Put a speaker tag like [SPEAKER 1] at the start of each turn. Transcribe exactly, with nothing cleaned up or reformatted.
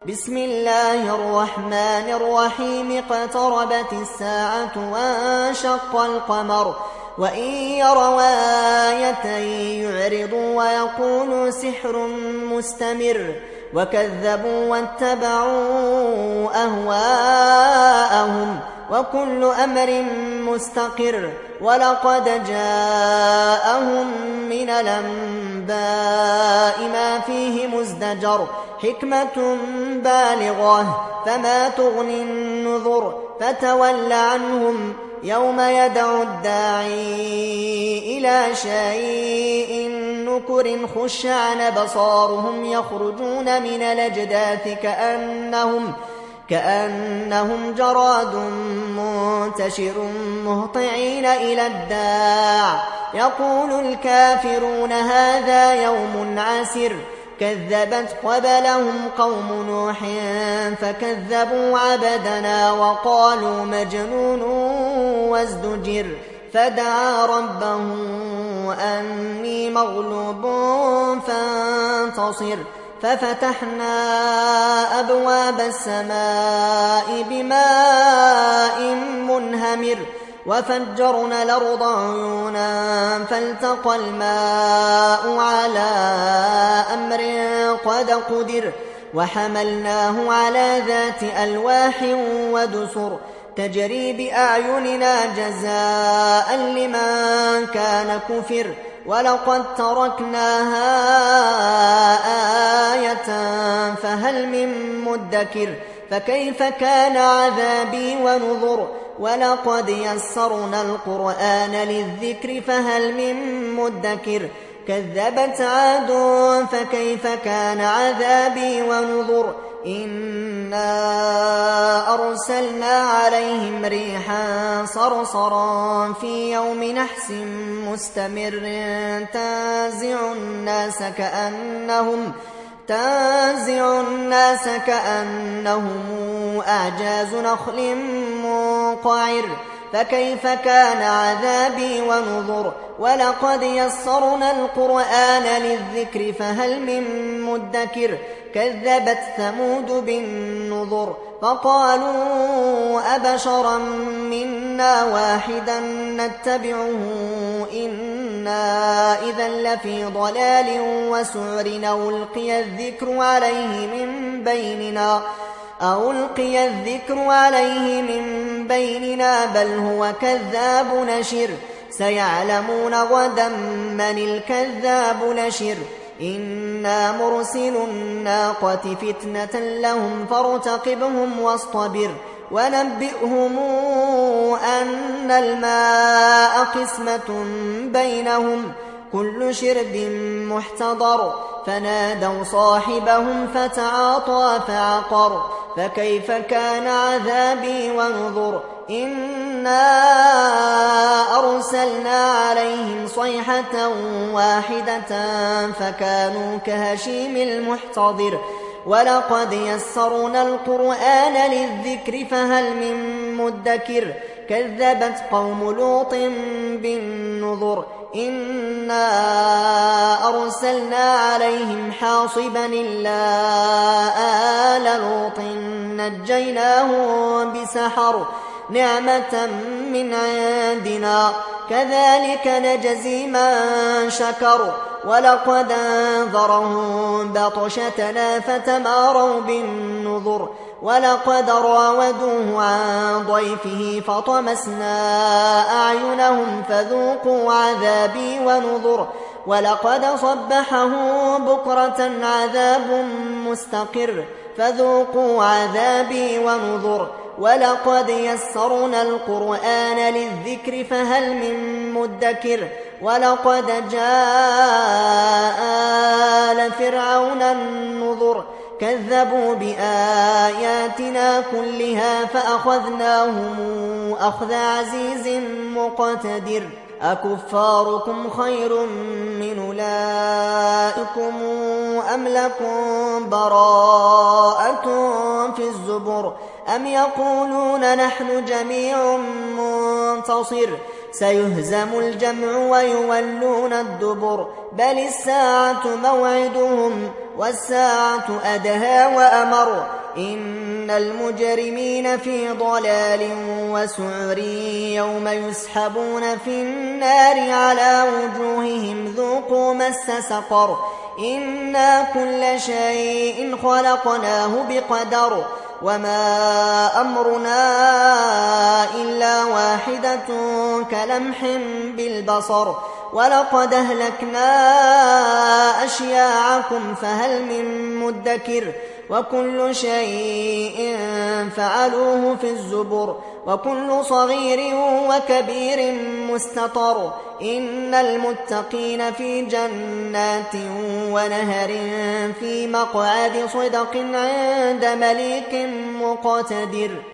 [SPEAKER 1] بسم الله الرحمن الرحيم اقتربت الساعة وانشق القمر وإن يروا آية يعرضوا ويقولوا سحر مستمر وكذبوا واتبعوا أهواءهم وكل أمر مستقر ولقد جاءهم من الأنباء ما فيه مزدجر حكمة بالغة فما تغني النذر فتول عنهم يوم يدعو الداعي إلى شيء نكر خش عن أبصارهم يخرجون من الأجداث كأنهم كأنهم جراد منتشر مهطعين إلى الداع يقول الكافرون هذا يوم عسر كذبت قبلهم قوم نوح فكذبوا عبدنا وقالوا مجنون وازدجر فدعا ربه أني مغلوب فانتصر ففتحنا أبواب السماء بماء منهمر وفجرنا الأرض عيونا فالتقى الماء على أمر قد قدر وحملناه على ذات ألواح ودسر تجري بأعيننا جزاء لمن كان كفر ولقد تركناها آية فهل من مدكر فكيف كان عذابي ونذر ولقد يسرنا القرآن للذكر فهل من مدكر كذبت عاد فكيف كان عذابي ونذر إنا أرسلنا عليهم ريحا صرصرا في يوم نحس مستمر تنزع الناس كأنهم تنزع الناس كأنهم أعجاز نخل منقعر فكيف كان عذابي ونذر ولقد يسرنا القرآن للذكر فهل من مدكر كذبت ثمود بالنذر فقالوا أبشرا منا واحدا نتبعه إنا إذا لفي ضلال وسعر أو ألقي الذكر عليه من بيننا أو ألقي الذكر عليه من بيننا بل هو كذاب نشر سيعلمون غدا من الكذاب نشر إنا مرسل الناقة فتنة لهم فارتقبهم واصطبر ونبئهم أن الماء قسمة بينهم كل شرب محتضر فنادوا صاحبهم فتعاطى فعقر فكيف كان عذابي ونذر إنا أرسلنا عليهم صيحة واحدة فكانوا كهشيم المحتضر ولقد يسرنا القرآن للذكر فهل من مدكر كذبت قوم لوط بالنذر إنا أرسلنا عليهم حاصبا إلا آل لوط نجيناهم بسحر نعمة من عندنا كذلك نجزي من شكر ولقد أنذرهم بطشتنا فتماروا بالنذر ولقد راودوه عن ضيفه فطمسنا أعينهم فذوقوا عذابي ونذر ولقد صبحه بكرة عذاب مستقر فذوقوا عذابي ونذر ولقد يسرنا القرآن للذكر فهل من مدكر ولقد جاء آل فرعون النذر كذبوا بآياتنا كلها فأخذناهم أخذ عزيز مقتدر أكفاركم خير من أولئكم أم لكم براءة في الزبر أم يقولون نحن جميع منتصر سيهزم الجمع ويولون الدبر بل الساعة موعدهم والساعة أدهى وأمر إن المجرمين في ضلال وسعر يوم يسحبون في النار على وجوههم ذوقوا مس سقر إنا كل شيء خلقناه بقدر وما أمرنا إلا واحدة كلمح بالبصر ولقد أهلكنا أشياعكم فهل من مدكر وكل شيء فعلوه في الزبر وكل صغير وكبير مستطر إن المتقين في جنات ونهر في مقعد صدق عند مليك مقتدر.